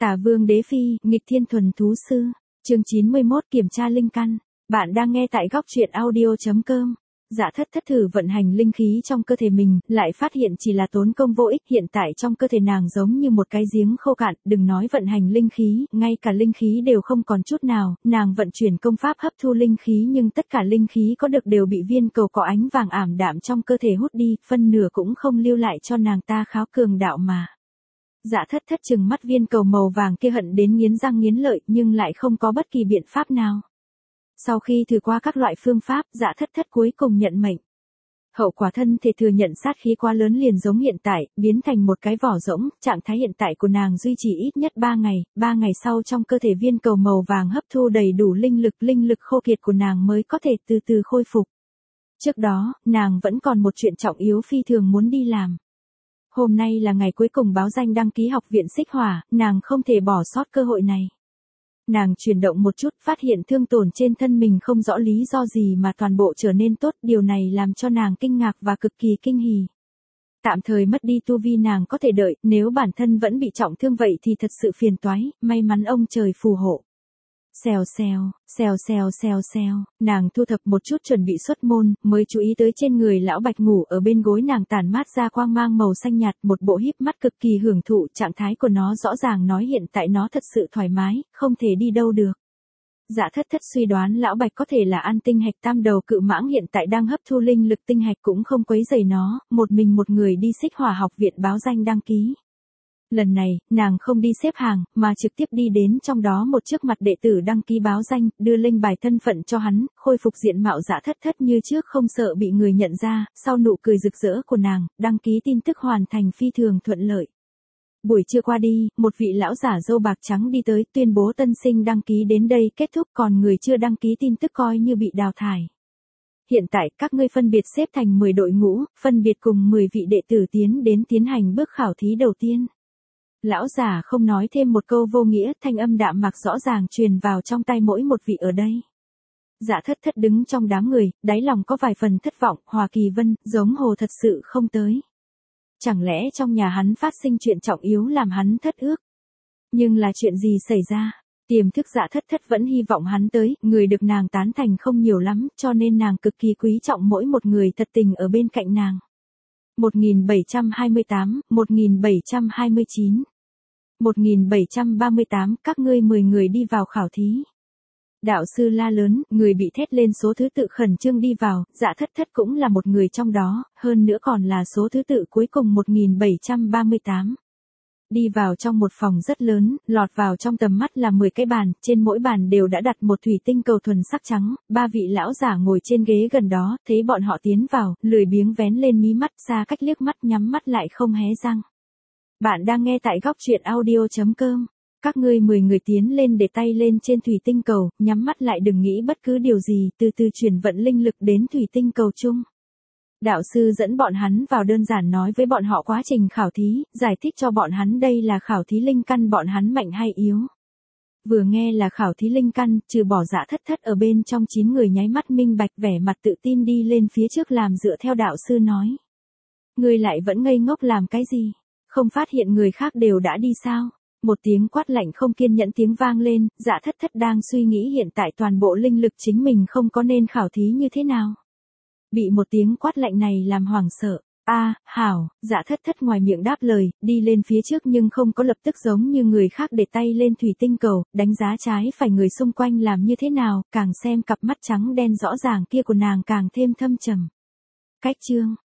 Tả Vương Đế Phi, nghịch thiên thuần thú sư. Chương 91 kiểm tra linh căn. Bạn đang nghe tại góc truyện audio.com. Dạ thất thất thử vận hành linh khí trong cơ thể mình, lại phát hiện chỉ là tốn công vô ích. Hiện tại trong cơ thể nàng giống như một cái giếng khô cạn, đừng nói vận hành linh khí, ngay cả linh khí đều không còn chút nào. Nàng vận chuyển công pháp hấp thu linh khí nhưng tất cả linh khí có được đều bị viên cầu có ánh vàng ảm đạm trong cơ thể hút đi, phân nửa cũng không lưu lại cho nàng ta kháo cường đạo mà. Dạ thất thất trừng mắt viên cầu màu vàng kia hận đến nghiến răng nghiến lợi nhưng lại không có bất kỳ biện pháp nào. Sau khi thử qua các loại phương pháp, dạ thất thất cuối cùng nhận mệnh. Hậu quả thân thể thừa nhận sát khí quá lớn liền giống hiện tại, biến thành một cái vỏ rỗng, trạng thái hiện tại của nàng duy trì ít nhất 3 ngày sau trong cơ thể viên cầu màu vàng hấp thu đầy đủ linh lực khô kiệt của nàng mới có thể từ từ khôi phục. Trước đó, nàng vẫn còn một chuyện trọng yếu phi thường muốn đi làm. Hôm nay là ngày cuối cùng báo danh đăng ký học viện Xích Hỏa, nàng không thể bỏ sót cơ hội này. Nàng chuyển động một chút, phát hiện thương tổn trên thân mình không rõ lý do gì mà toàn bộ trở nên tốt, điều này làm cho nàng kinh ngạc và cực kỳ kinh hỉ. Tạm thời mất đi tu vi nàng có thể đợi, nếu bản thân vẫn bị trọng thương vậy thì thật sự phiền toái, may mắn ông trời phù hộ. Xèo, nàng thu thập một chút chuẩn bị xuất môn, mới chú ý tới trên người lão Bạch ngủ ở bên gối nàng tản mát ra quang mang màu xanh nhạt, một bộ híp mắt cực kỳ hưởng thụ, trạng thái của nó rõ ràng nói hiện tại nó thật sự thoải mái, không thể đi đâu được. Dạ thất thất suy đoán lão Bạch có thể là ăn tinh hạch tam đầu cự mãng hiện tại đang hấp thu linh lực tinh hạch cũng không quấy rầy nó, một mình một người đi Xích Hỏa học viện báo danh đăng ký. Lần này, nàng không đi xếp hàng, mà trực tiếp đi đến trong đó một trước mặt đệ tử đăng ký báo danh, đưa link bài thân phận cho hắn, khôi phục diện mạo dạ thất thất như trước không sợ bị người nhận ra, sau nụ cười rực rỡ của nàng, đăng ký tin tức hoàn thành phi thường thuận lợi. Buổi trưa qua đi, một vị lão giả râu bạc trắng đi tới tuyên bố tân sinh đăng ký đến đây kết thúc còn người chưa đăng ký tin tức coi như bị đào thải. Hiện tại các ngươi phân biệt xếp thành 10 đội ngũ, phân biệt cùng 10 vị đệ tử tiến hành bước khảo thí đầu tiên. Lão già không nói thêm một câu vô nghĩa, thanh âm đạm mạc rõ ràng truyền vào trong tai mỗi một vị ở đây. Dạ thất thất đứng trong đám người, đáy lòng có vài phần thất vọng, Hòa Kỳ Vân, giống hồ thật sự không tới. Chẳng lẽ trong nhà hắn phát sinh chuyện trọng yếu làm hắn thất ước? Nhưng là chuyện gì xảy ra? Tiềm thức dạ thất thất vẫn hy vọng hắn tới, người được nàng tán thành không nhiều lắm, cho nên nàng cực kỳ quý trọng mỗi một người thật tình ở bên cạnh nàng. 1728, 1729. 1738, các ngươi 10 người đi vào khảo thí. Đạo sư la lớn, người bị thét lên số thứ tự khẩn trương đi vào, dạ thất thất cũng là một người trong đó, hơn nữa còn là số thứ tự cuối cùng 1738. Đi vào trong một phòng rất lớn, lọt vào trong tầm mắt là 10 cái bàn, trên mỗi bàn đều đã đặt một thủy tinh cầu thuần sắc trắng, 3 vị lão giả ngồi trên ghế gần đó, thấy bọn họ tiến vào, lười biếng vén lên mí mắt xa cách liếc mắt nhắm mắt lại không hé răng. Bạn đang nghe tại góc truyện audio.com. Các ngươi 10 người tiến lên để tay lên trên thủy tinh cầu, nhắm mắt lại đừng nghĩ bất cứ điều gì, từ từ chuyển vận linh lực đến thủy tinh cầu chung. Đạo sư dẫn bọn hắn vào đơn giản nói với bọn họ quá trình khảo thí, giải thích cho bọn hắn đây là khảo thí linh căn bọn hắn mạnh hay yếu. Vừa nghe là khảo thí linh căn, trừ bỏ dạ thất thất ở bên trong 9 người nháy mắt minh bạch vẻ mặt tự tin đi lên phía trước làm dựa theo đạo sư nói. Ngươi lại vẫn ngây ngốc làm cái gì? Không phát hiện người khác đều đã đi sao? Một tiếng quát lạnh không kiên nhẫn tiếng vang lên, dạ thất thất đang suy nghĩ hiện tại toàn bộ linh lực chính mình không có nên khảo thí như thế nào. Bị một tiếng quát lạnh này làm hoảng sợ. Hảo, dạ thất thất ngoài miệng đáp lời, đi lên phía trước nhưng không có lập tức giống như người khác để tay lên thủy tinh cầu, đánh giá trái phải người xung quanh làm như thế nào, càng xem cặp mắt trắng đen rõ ràng kia của nàng càng thêm thâm trầm. Cách chương,